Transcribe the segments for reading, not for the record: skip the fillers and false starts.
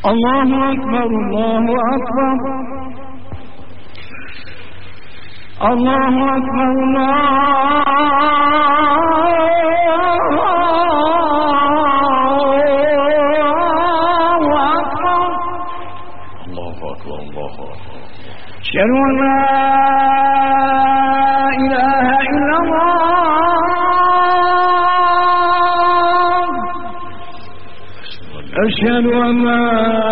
الله أكبر الله أكبر الله أكبر الله أكبر الله أكبر أشهد أن لا إله إلا الله أشهد أن لا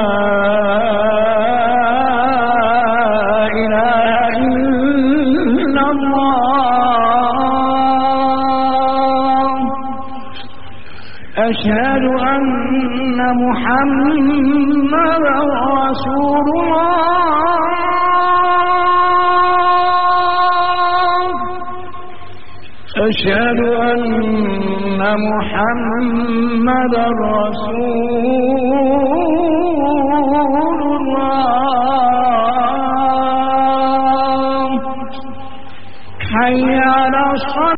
إله إلا الله أشهد أن محمدا رسول الله أشهد أن محمدا رسول الله حي على الصلاة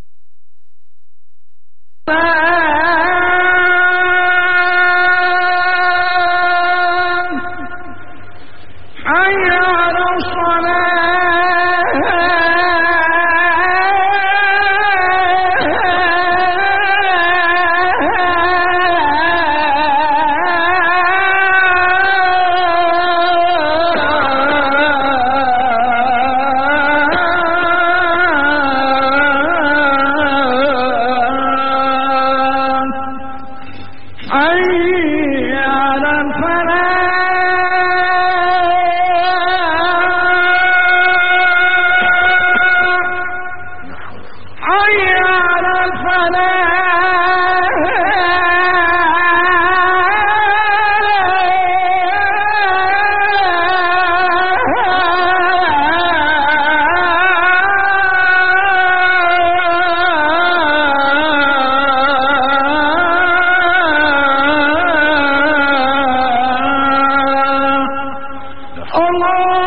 حي على Allah